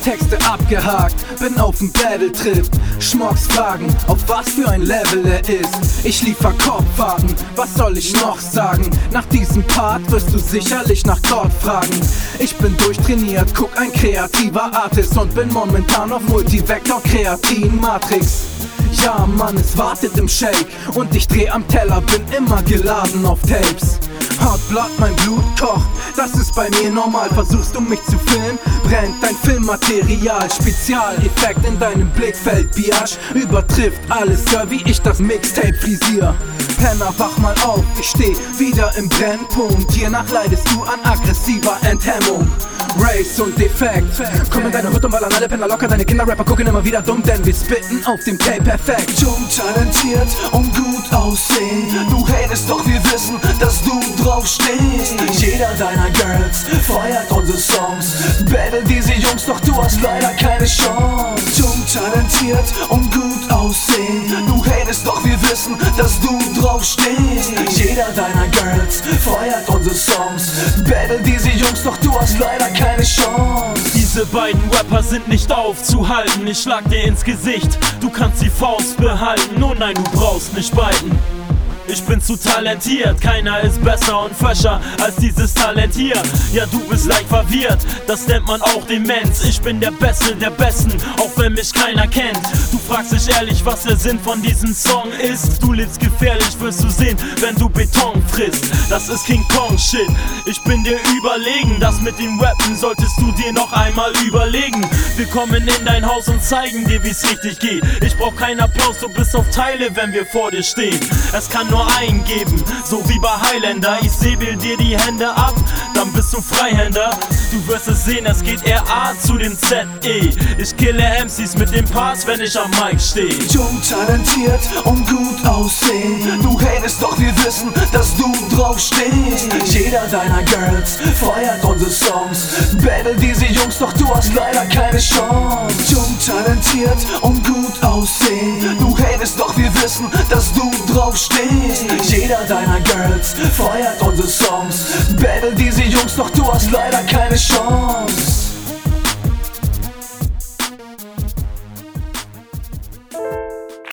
Texte abgehakt, bin auf'm Battle-Trip. Schmocks fragen, auf was für ein Level er ist. Ich liefer Kopfwagen, was soll ich noch sagen? Nach diesem Part wirst du sicherlich nach dort fragen. Ich bin durchtrainiert, guck ein kreativer Artist und bin momentan auf Multivektor-Kreatin-Matrix. Ja Mann, es wartet im Shake und ich dreh am Teller, bin immer geladen auf Tapes. Hardblood, mein Blut kocht, das ist bei mir normal. Versuchst du mich zu filmen, brennt dein Filmmaterial. Spezialeffekt in deinem Blickfeld, Biatch übertrifft alles, Sir, wie ich das Mixtape frisier. Penner, wach mal auf, ich steh wieder im Brennpunkt. Hiernach leidest du an aggressiver Enthemmung. Race und Defekt, komm in deine Hut und ballern alle Penner locker. Deine Kinderrapper gucken immer wieder dumm, denn wir spitten auf dem Tape perfekt. Jung, talentiert und gut aussehen. Du hatest, doch wir wissen, dass du drauf stehst. Jeder deiner Girls feiert unsere Songs. Battle diese Jungs, doch du hast leider keine Chance. Jung, talentiert und gut aussehen. Du hatest, doch wir wissen, dass du drauf stehst. Jeder deiner Girls feiert unsere Songs. Battle diese Jungs, doch du hast leider keine Chance. Diese beiden Rapper sind nicht aufzuhalten. Ich schlag dir ins Gesicht, du kannst die Faust behalten. Oh nein, du brauchst nicht biten. Ich bin zu talentiert, keiner ist besser und fresher als dieses Talent hier. Ja, du bist leicht verwirrt, das nennt man auch Demenz. Ich bin der Beste der Besten, auch wenn mich keiner kennt. Du fragst dich ehrlich, was der Sinn von diesem Song ist. Du lebst gefährlich, wirst du sehen, wenn du Beton frisst. Das ist King Kong Shit, ich bin dir überlegen. Das mit dem Rappen solltest du dir noch einmal überlegen. Wir kommen in dein Haus und zeigen dir, wie's richtig geht. Ich brauch keinen Applaus, du bist auf Teile, wenn wir vor dir stehen. Es kann nur eingeben, so wie bei Highlander. Ich säbel dir die Hände ab, dann bist du Freihänder. Du wirst es sehen, es geht RA zu dem ZE. Ich kille MCs mit dem Pass, wenn ich am Mic steh. Jung, talentiert und gut aussehen. Du hatest, doch wir wissen, dass du drauf stehst. Jeder deiner Girls feiert unsere Songs. Battle diese Jungs, doch du hast leider keine Chance. Jung, talentiert und gut aussehen. Du hatest, doch wir wissen, dass du drauf stehst. Jeder deiner Girls feiert unsere Songs. Battle diese Jungs, doch du hast leider keine Chance.